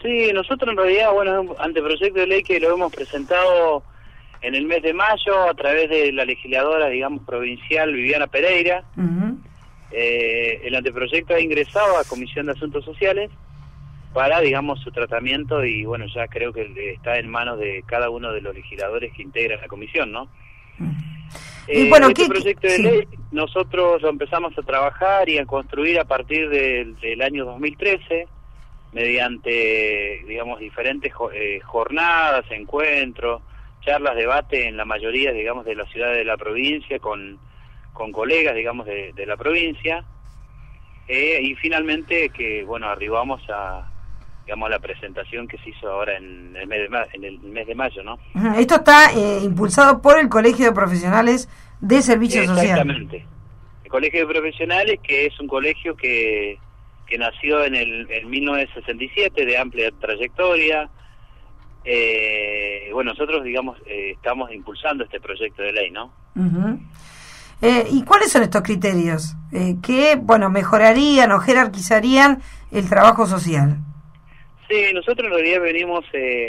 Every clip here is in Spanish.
Sí, nosotros en realidad, bueno, es un anteproyecto de ley que lo hemos presentado en el mes de mayo a través de la legisladora, digamos, provincial Viviana Pereira. Uh-huh. El anteproyecto ha ingresado a Comisión de Asuntos Sociales para, digamos, su tratamiento y, bueno, ya creo que está en manos de cada uno de los legisladores que integran la comisión, ¿no? Uh-huh. Y bueno, este proyecto de ley nosotros lo empezamos a trabajar y a construir a partir del año 2013 mediante, digamos, diferentes jornadas, encuentros, charlas, debate en la mayoría, digamos, de las ciudades de la provincia con colegas, digamos, de la provincia, y finalmente que, bueno, arribamos a, digamos, la presentación que se hizo ahora en el mes de mayo, ¿no? Esto está impulsado por el Colegio de Profesionales de Servicio Social. Exactamente. El Colegio de Profesionales, que es un colegio que nació en 1967, de amplia trayectoria. Bueno, nosotros, digamos, estamos impulsando este proyecto de ley, ¿no? Uh-huh. ¿Y cuáles son estos criterios que, bueno, mejorarían o jerarquizarían el trabajo social? Sí, nosotros en realidad venimos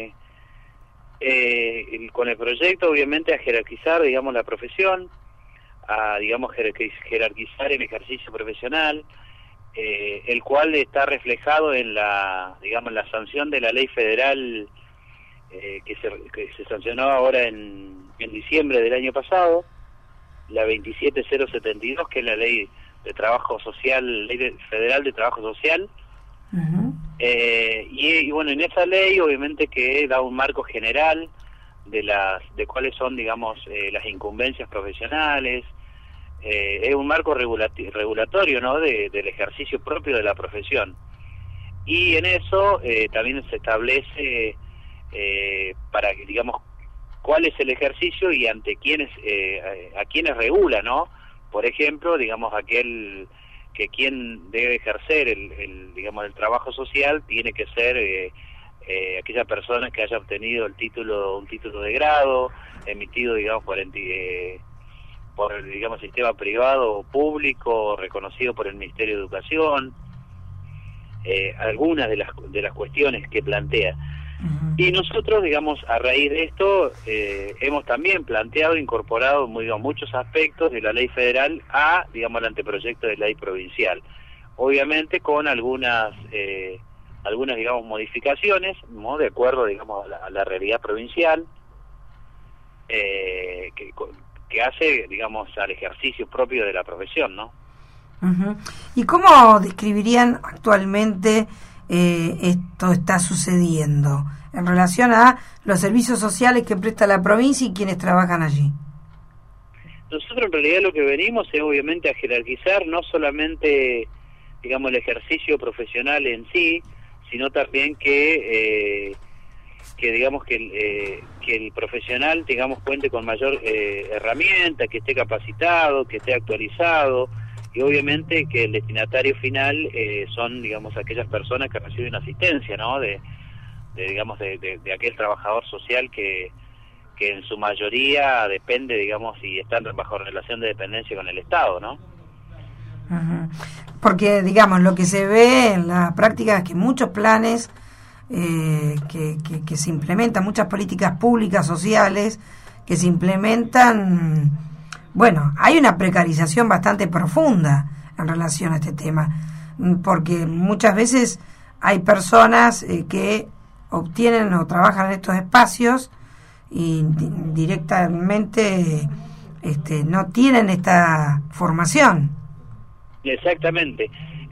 con el proyecto, obviamente, a jerarquizar, digamos, la profesión, a, digamos, jerarquizar el ejercicio profesional, el cual está reflejado en digamos, la sanción de la ley federal que se sancionó ahora en diciembre del año pasado, la 27072, que es la ley de trabajo social, federal de trabajo social. Uh-huh. Y bueno, en esa ley obviamente que da un marco general de cuáles son, digamos, las incumbencias profesionales, es un marco regulatorio, ¿no?, del ejercicio propio de la profesión, y en eso también se establece para que, digamos, cuál es el ejercicio y ante quiénes, a quiénes regula, ¿no? Por ejemplo, digamos, quien debe ejercer digamos, el trabajo social tiene que ser aquella persona que haya obtenido un título de grado emitido, digamos, por digamos, sistema privado o público reconocido por el Ministerio de Educación. Algunas de las cuestiones que plantea. Uh-huh. Y nosotros, digamos, a raíz de esto, hemos también planteado, incorporado muchos aspectos de la ley federal digamos, al anteproyecto de ley provincial. Obviamente con algunas, digamos, modificaciones, ¿no?, de acuerdo, digamos, a la realidad provincial, que hace, digamos, al ejercicio propio de la profesión, ¿no? Uh-huh. ¿Y cómo describirían actualmente esto está sucediendo en relación a los servicios sociales que presta la provincia y quienes trabajan allí? Nosotros en realidad lo que venimos es obviamente a jerarquizar no solamente, digamos, el ejercicio profesional en sí, sino también que digamos que el profesional, digamos, cuente con mayor herramienta, que esté capacitado, que esté actualizado, y obviamente que el destinatario final son, digamos, aquellas personas que reciben asistencia, ¿no?, de aquel trabajador social que en su mayoría depende, digamos, y están bajo relación de dependencia con el Estado, ¿no? Uh-huh. Porque, digamos, lo que se ve en la práctica es que muchos planes que se implementan, muchas políticas públicas sociales que se implementan, bueno, hay una precarización bastante profunda en relación a este tema, porque muchas veces hay personas que obtienen o trabajan en estos espacios y directamente no tienen esta formación. Exactamente.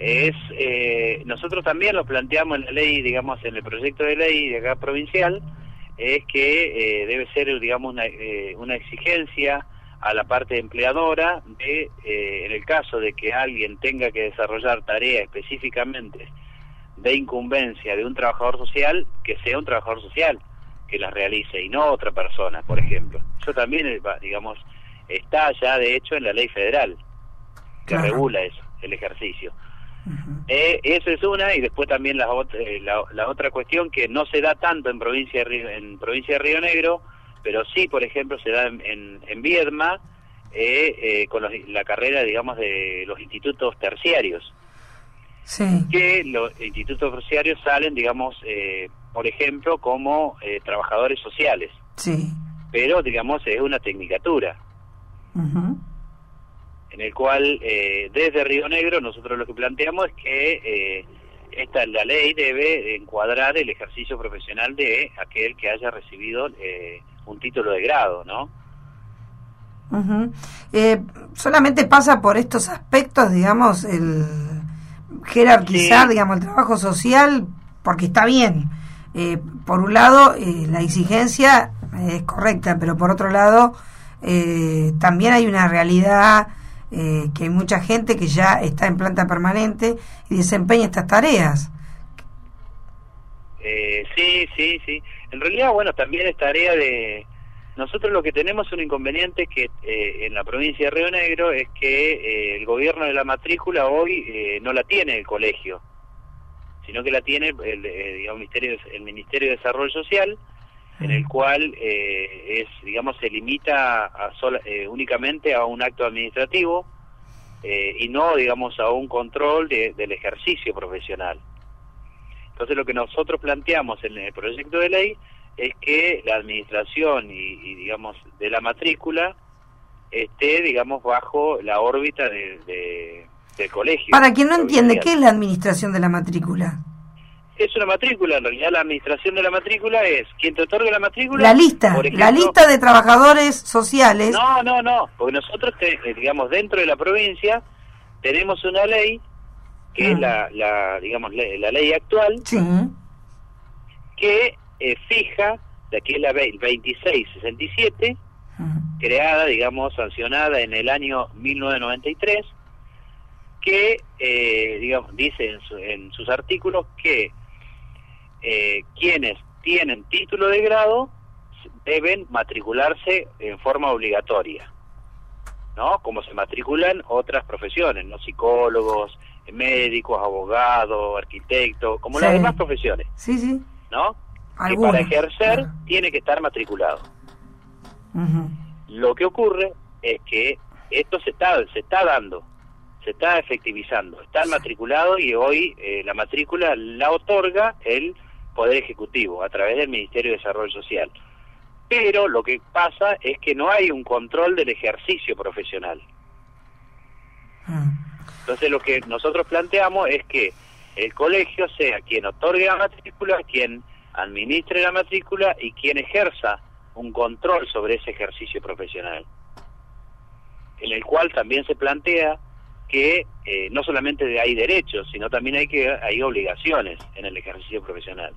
Nosotros también lo planteamos en la ley, digamos, en el proyecto de ley de acá provincial, es que debe ser, digamos, una exigencia a la parte empleadora en el caso de que alguien tenga que desarrollar tareas específicamente de incumbencia de un trabajador social, que sea un trabajador social que las realice y no otra persona, por ejemplo. Eso también, digamos, está ya de hecho en la ley federal que regula eso, el ejercicio. Uh-huh. Eso es una, y después también la otra cuestión que no se da tanto en provincia de Río Negro, pero sí, por ejemplo, se da en Viedma, con la carrera, digamos, de los institutos terciarios. Sí. que los institutos terciarios salen, digamos, por ejemplo, como trabajadores sociales, Sí. pero, digamos, es una tecnicatura, Ujú. en el cual, desde Río Negro, nosotros lo que planteamos es que la ley debe encuadrar el ejercicio profesional de aquel que haya recibido un título de grado, ¿no? Ujú. Solamente pasa por estos aspectos, digamos, el jerarquizar, Sí. digamos, el trabajo social, porque está bien. Por un lado, la exigencia es correcta, pero por otro lado, también hay una realidad que hay mucha gente que ya está en planta permanente y desempeña estas tareas. Sí. En realidad, bueno, también es tarea de... Nosotros lo que tenemos un inconveniente que en la provincia de Río Negro es que el gobierno de la matrícula hoy no la tiene el colegio, sino que la tiene digamos, el Ministerio de Desarrollo Social, en el cual se limita únicamente a un acto administrativo y no, digamos, a un control del ejercicio profesional. Entonces lo que nosotros planteamos en el proyecto de ley es que la administración y digamos, de la matrícula esté, digamos, bajo la órbita del colegio. Para quien no entiende, provincial. ¿qué es la administración de la matrícula? Es una matrícula, en realidad la administración de la matrícula es quien te otorga la matrícula. La lista, por ejemplo, la lista de trabajadores sociales. No, porque nosotros, digamos, dentro de la provincia tenemos una ley que es la ley actual, Sí. que fija, que es la 2667, creada, digamos, sancionada en el año 1993, que, digamos, dice en sus artículos que quienes tienen título de grado deben matricularse en forma obligatoria, ¿no? Como se matriculan otras profesiones, ¿no? Psicólogos, médicos, abogados, arquitectos, como las demás profesiones, Sí. ¿no? Algunas. Que para ejercer tiene que estar matriculado. Ujú. Lo que ocurre es que esto se está dando, se está efectivizando, están matriculados y hoy la matrícula la otorga el Poder Ejecutivo a través del Ministerio de Desarrollo Social. Pero lo que pasa es que no hay un control del ejercicio profesional. Entonces lo que nosotros planteamos es que el colegio sea quien otorgue la matrícula, quien administre la matrícula y quien ejerza un control sobre ese ejercicio profesional, en el cual también se plantea que no solamente hay derechos, sino también hay obligaciones en el ejercicio profesional.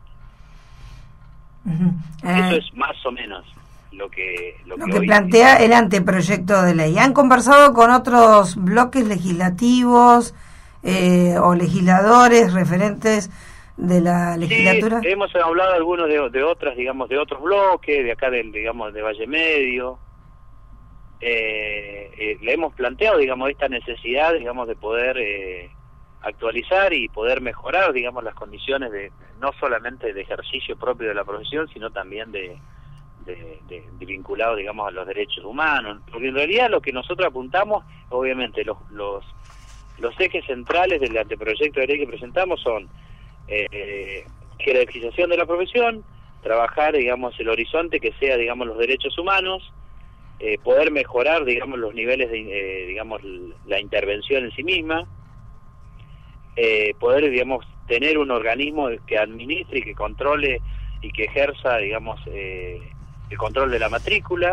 Eso es más o menos lo que hoy plantea el anteproyecto de ley. ¿Han conversado con otros bloques legislativos o legisladores referentes de la legislatura? Sí, hemos hablado algunos de otras, digamos, de otros bloques, de acá digamos, de Valle Medio. Le hemos planteado, digamos, esta necesidad, digamos, de poder actualizar y poder mejorar, digamos, las condiciones no solamente de ejercicio propio de la profesión, sino también de vinculado, digamos, a los derechos humanos. Porque en realidad lo que nosotros apuntamos, obviamente, los ejes centrales del anteproyecto de ley que presentamos son jerarquización de la profesión, trabajar, digamos, el horizonte que sea, digamos, los derechos humanos, poder mejorar, digamos, los niveles de, digamos, la intervención en sí misma, poder, digamos, tener un organismo que administre y que controle y que ejerza, digamos, el control de la matrícula,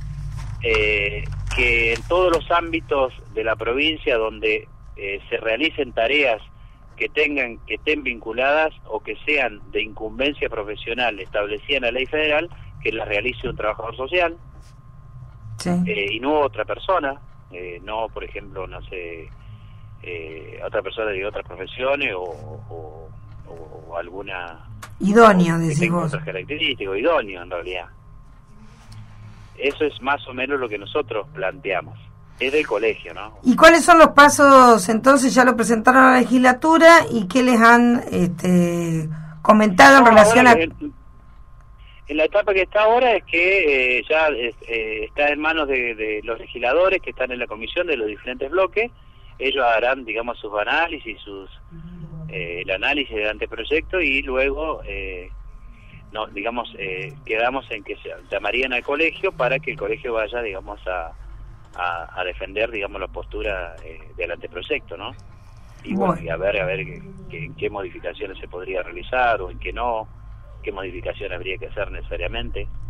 que en todos los ámbitos de la provincia donde se realicen tareas que estén vinculadas o que sean de incumbencia profesional establecida en la ley federal, que las realice un trabajador social. Sí. Y no otra persona, no, por ejemplo, no sé, otra persona de otras profesiones o alguna... Idóneo, que decís tenga vos. otras características, idóneo en realidad. Eso es más o menos lo que nosotros planteamos. Es del colegio, ¿no? ¿Y cuáles son los pasos, entonces? Ya lo presentaron a la legislatura y qué les han comentado en relación a... En la etapa que está ahora es que ya está en manos de los legisladores que están en la comisión de los diferentes bloques. Ellos harán, digamos, sus análisis, el análisis del anteproyecto y luego no, digamos, quedamos en que se llamarían al colegio para que el colegio vaya, digamos, a defender, digamos, la postura del anteproyecto, ¿no? Y bueno, y a ver qué modificaciones se podría realizar o en qué no, qué modificaciones habría que hacer necesariamente.